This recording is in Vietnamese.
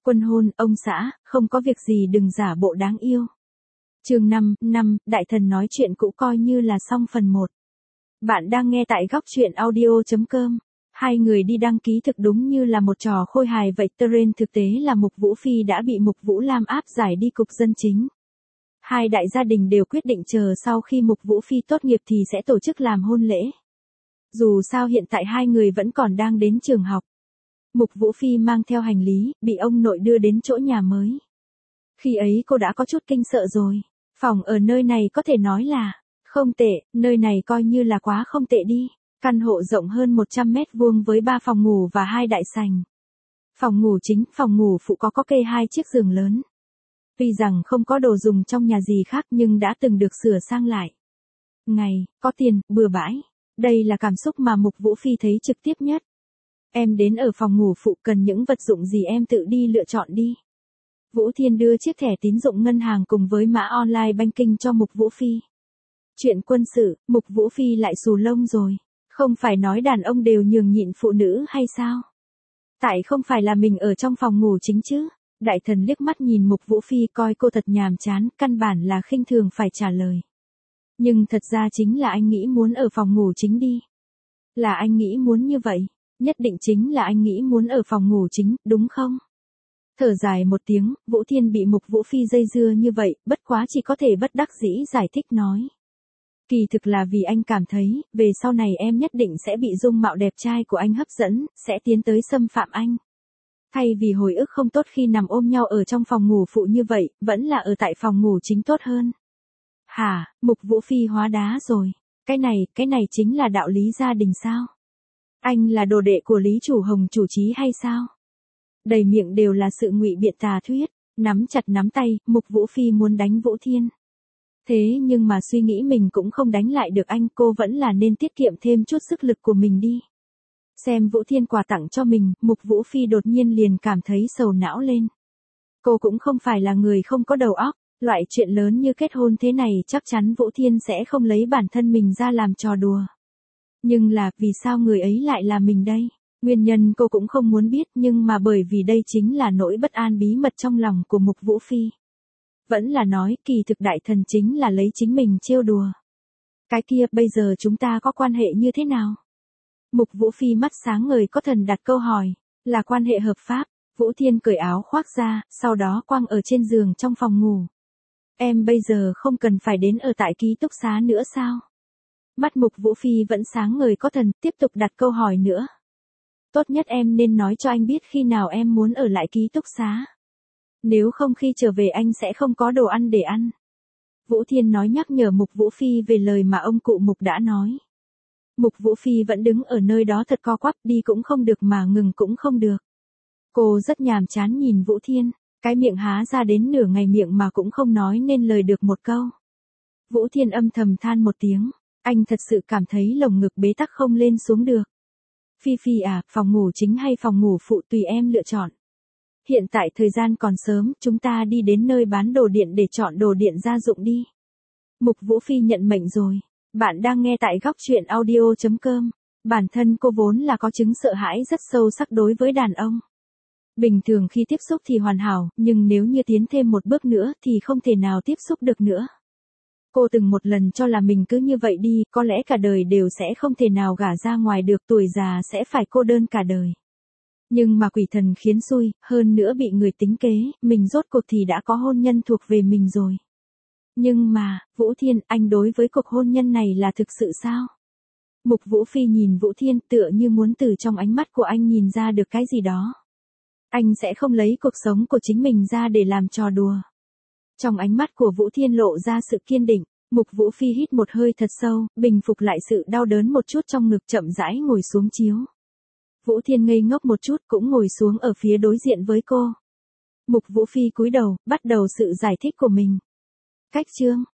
Quân hôn, ông xã, không có việc gì đừng giả bộ đáng yêu. Chương 5, Đại thần nói chuyện cũ coi như là xong phần 1. Bạn đang nghe tại góc truyện audio.com. Hai người đi đăng ký thực đúng như là một trò khôi hài vậy. Trên thực tế là Mục Vũ Phi đã bị Mục Vũ Lam áp giải đi cục dân chính. Hai đại gia đình đều quyết định chờ sau khi Mục Vũ Phi tốt nghiệp thì sẽ tổ chức làm hôn lễ. Dù sao hiện tại hai người vẫn còn đang đến trường học. Mục Vũ Phi mang theo hành lý, bị ông nội đưa đến chỗ nhà mới. Khi ấy cô đã có chút kinh sợ rồi. Phòng ở nơi này có thể nói là không tệ, nơi này coi như là quá không tệ đi. Căn hộ rộng hơn 100 mét vuông với 3 phòng ngủ và 2 đại sảnh. Phòng ngủ chính, phòng ngủ phụ có kê 2 chiếc giường lớn. Tuy rằng không có đồ dùng trong nhà gì khác nhưng đã từng được sửa sang lại. Ngày, có tiền, bừa bãi. Đây là cảm xúc mà Mục Vũ Phi thấy trực tiếp nhất. Em đến ở phòng ngủ phụ cần những vật dụng gì em tự đi lựa chọn đi. Vũ Thiên đưa chiếc thẻ tín dụng ngân hàng cùng với mã online banking cho Mục Vũ Phi. Chuyện quân sự, Mục Vũ Phi lại xù lông rồi. Không phải nói đàn ông đều nhường nhịn phụ nữ hay sao? Tại không phải là mình ở trong phòng ngủ chính chứ? Đại thần liếc mắt nhìn Mục Vũ Phi coi cô thật nhàm chán, căn bản là khinh thường phải trả lời. Nhưng thật ra chính là anh nghĩ muốn ở phòng ngủ chính đi. Là anh nghĩ muốn như vậy, nhất định chính là anh nghĩ muốn ở phòng ngủ chính, đúng không? Thở dài một tiếng, Vũ Thiên bị Mục Vũ Phi dây dưa như vậy, bất quá chỉ có thể bất đắc dĩ giải thích nói. Kỳ thực là vì anh cảm thấy, về sau này em nhất định sẽ bị dung mạo đẹp trai của anh hấp dẫn, sẽ tiến tới xâm phạm anh. Thay vì hồi ức không tốt khi nằm ôm nhau ở trong phòng ngủ phụ như vậy, vẫn là ở tại phòng ngủ chính tốt hơn. Hả, Mục Vũ Phi hóa đá rồi. Cái này chính là đạo lý gia đình sao? Anh là đồ đệ của Lý Chủ Hồng chủ trí hay sao? Đầy miệng đều là sự ngụy biện tà thuyết, nắm chặt nắm tay, Mục Vũ Phi muốn đánh Vũ Thiên. Thế nhưng mà suy nghĩ mình cũng không đánh lại được anh, cô vẫn là nên tiết kiệm thêm chút sức lực của mình đi. Xem Vũ Thiên quà tặng cho mình, Mục Vũ Phi đột nhiên liền cảm thấy sầu não lên. Cô cũng không phải là người không có đầu óc, loại chuyện lớn như kết hôn thế này chắc chắn Vũ Thiên sẽ không lấy bản thân mình ra làm trò đùa. Nhưng là, vì sao người ấy lại là mình đây? Nguyên nhân cô cũng không muốn biết nhưng mà bởi vì đây chính là nỗi bất an bí mật trong lòng của Mục Vũ Phi. Vẫn là nói, kỳ thực đại thần chính là lấy chính mình trêu đùa. Cái kia, bây giờ chúng ta có quan hệ như thế nào? Mục Vũ Phi mắt sáng ngời có thần đặt câu hỏi, là quan hệ hợp pháp. Vũ Thiên cởi áo khoác ra, sau đó quăng ở trên giường trong phòng ngủ. Em bây giờ không cần phải đến ở tại ký túc xá nữa sao? Mắt Mục Vũ Phi vẫn sáng ngời có thần, tiếp tục đặt câu hỏi nữa. Tốt nhất em nên nói cho anh biết khi nào em muốn ở lại ký túc xá. Nếu không khi trở về anh sẽ không có đồ ăn để ăn. Vũ Thiên nói nhắc nhở Mục Vũ Phi về lời mà ông cụ Mục đã nói. Mục Vũ Phi vẫn đứng ở nơi đó thật co quắp, đi cũng không được mà ngừng cũng không được. Cô rất nhàm chán nhìn Vũ Thiên, cái miệng há ra đến nửa ngày miệng mà cũng không nói nên lời được một câu. Vũ Thiên âm thầm than một tiếng, anh thật sự cảm thấy lồng ngực bế tắc không lên xuống được. Phi Phi à, phòng ngủ chính hay phòng ngủ phụ tùy em lựa chọn. Hiện tại thời gian còn sớm, chúng ta đi đến nơi bán đồ điện để chọn đồ điện gia dụng đi. Mục Vũ Phi nhận mệnh rồi. Bạn đang nghe tại góc truyện audio.com. Bản thân cô vốn là có chứng sợ hãi rất sâu sắc đối với đàn ông. Bình thường khi tiếp xúc thì hoàn hảo, nhưng nếu như tiến thêm một bước nữa thì không thể nào tiếp xúc được nữa. Cô từng một lần cho là mình cứ như vậy đi, có lẽ cả đời đều sẽ không thể nào gả ra ngoài được, tuổi già sẽ phải cô đơn cả đời. Nhưng mà quỷ thần khiến xui, hơn nữa bị người tính kế, mình rốt cuộc thì đã có hôn nhân thuộc về mình rồi. Nhưng mà, Vũ Thiên, anh đối với cuộc hôn nhân này là thực sự sao? Mục Vũ Phi nhìn Vũ Thiên tựa như muốn từ trong ánh mắt của anh nhìn ra được cái gì đó. Anh sẽ không lấy cuộc sống của chính mình ra để làm trò đùa. Trong ánh mắt của Vũ Thiên lộ ra sự kiên định, Mục Vũ Phi hít một hơi thật sâu, bình phục lại sự đau đớn một chút trong ngực, chậm rãi ngồi xuống chiếu. Vũ Thiên ngây ngốc một chút cũng ngồi xuống ở phía đối diện với cô. Mục Vũ Phi cúi đầu, bắt đầu sự giải thích của mình. Cách chương